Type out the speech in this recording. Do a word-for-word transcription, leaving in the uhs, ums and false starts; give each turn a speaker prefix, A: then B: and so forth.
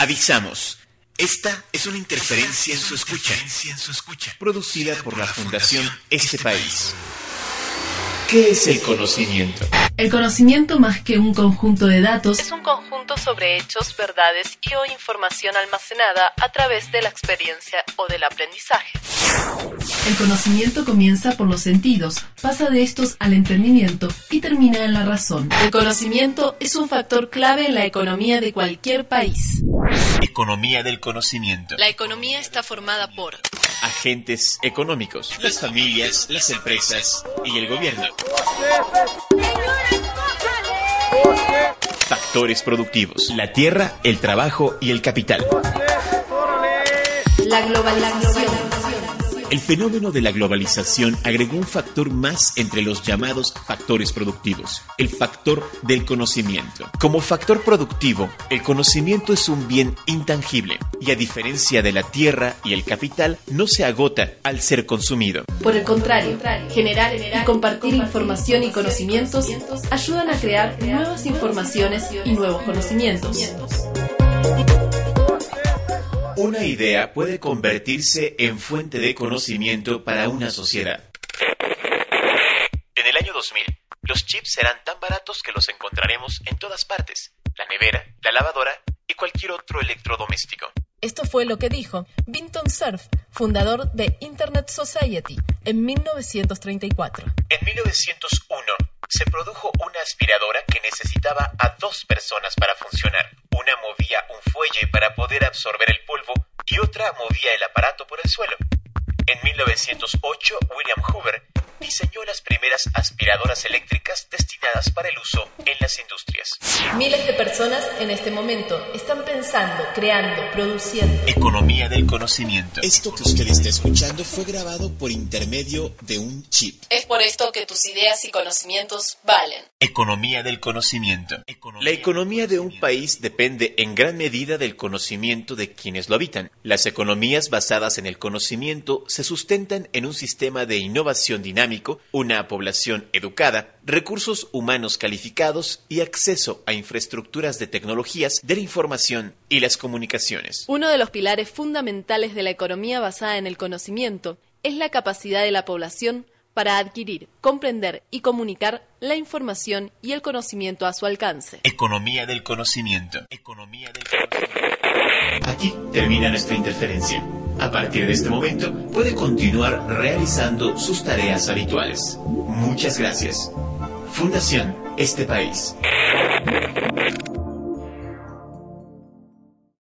A: Avisamos. Esta es una interferencia en su escucha, producida por la Fundación Este País. ¿Qué es el conocimiento?
B: El conocimiento, más que un conjunto de datos,
C: es un conjunto sobre hechos, verdades y o información almacenada a través de la experiencia o del aprendizaje.
B: El conocimiento comienza por los sentidos, pasa de estos al entendimiento y termina en la razón.
C: El conocimiento es un factor clave en la economía de cualquier país.
A: Economía del conocimiento.
C: La economía está formada por
A: agentes económicos, las familias, las empresas y el gobierno. Factores productivos: la tierra, el trabajo y el capital.
C: La globalización.
A: El fenómeno de la globalización agregó un factor más entre los llamados factores productivos, el factor del conocimiento. Como factor productivo, el conocimiento es un bien intangible y, a diferencia de la tierra y el capital, no se agota al ser consumido.
C: Por el contrario, generar y compartir información y conocimientos ayudan a crear nuevas informaciones y nuevos conocimientos.
A: Una idea puede convertirse en fuente de conocimiento para una sociedad. En el año dos mil, los chips serán tan baratos que los encontraremos en todas partes: la nevera, la lavadora y cualquier otro electrodoméstico.
C: Esto fue lo que dijo Vinton Cerf, fundador de Internet Society, en mil novecientos treinta y cuatro.
A: En mil novecientos uno se produjo una aspiradora que necesitaba a dos personas para funcionar. Una movía un fuelle para poder absorber el polvo y otra movía el aparato por el suelo. En mil novecientos ocho, William Hoover diseñó las primeras aspiradoras eléctricas destinadas para el uso en las industrias.
C: Miles de personas en este momento están pensando, creando, produciendo.
A: Economía del conocimiento. Esto que usted está escuchando fue grabado por intermedio de un chip.
C: Es por esto que tus ideas y conocimientos valen.
A: Economía del conocimiento. Economía La economía de un país depende en gran medida del conocimiento de quienes lo habitan. Las economías basadas en el conocimiento se sustentan en un sistema de innovación dinámico, una población educada, recursos humanos calificados y acceso a infraestructuras de tecnologías de la información y las comunicaciones.
C: Uno de los pilares fundamentales de la economía basada en el conocimiento es la capacidad de la población para adquirir, comprender y comunicar la información y el conocimiento a su alcance.
A: Economía del conocimiento. Economía del conocimiento. Aquí termina nuestra interferencia. A partir de este momento puede continuar realizando sus tareas habituales. Muchas gracias. Fundación Este País.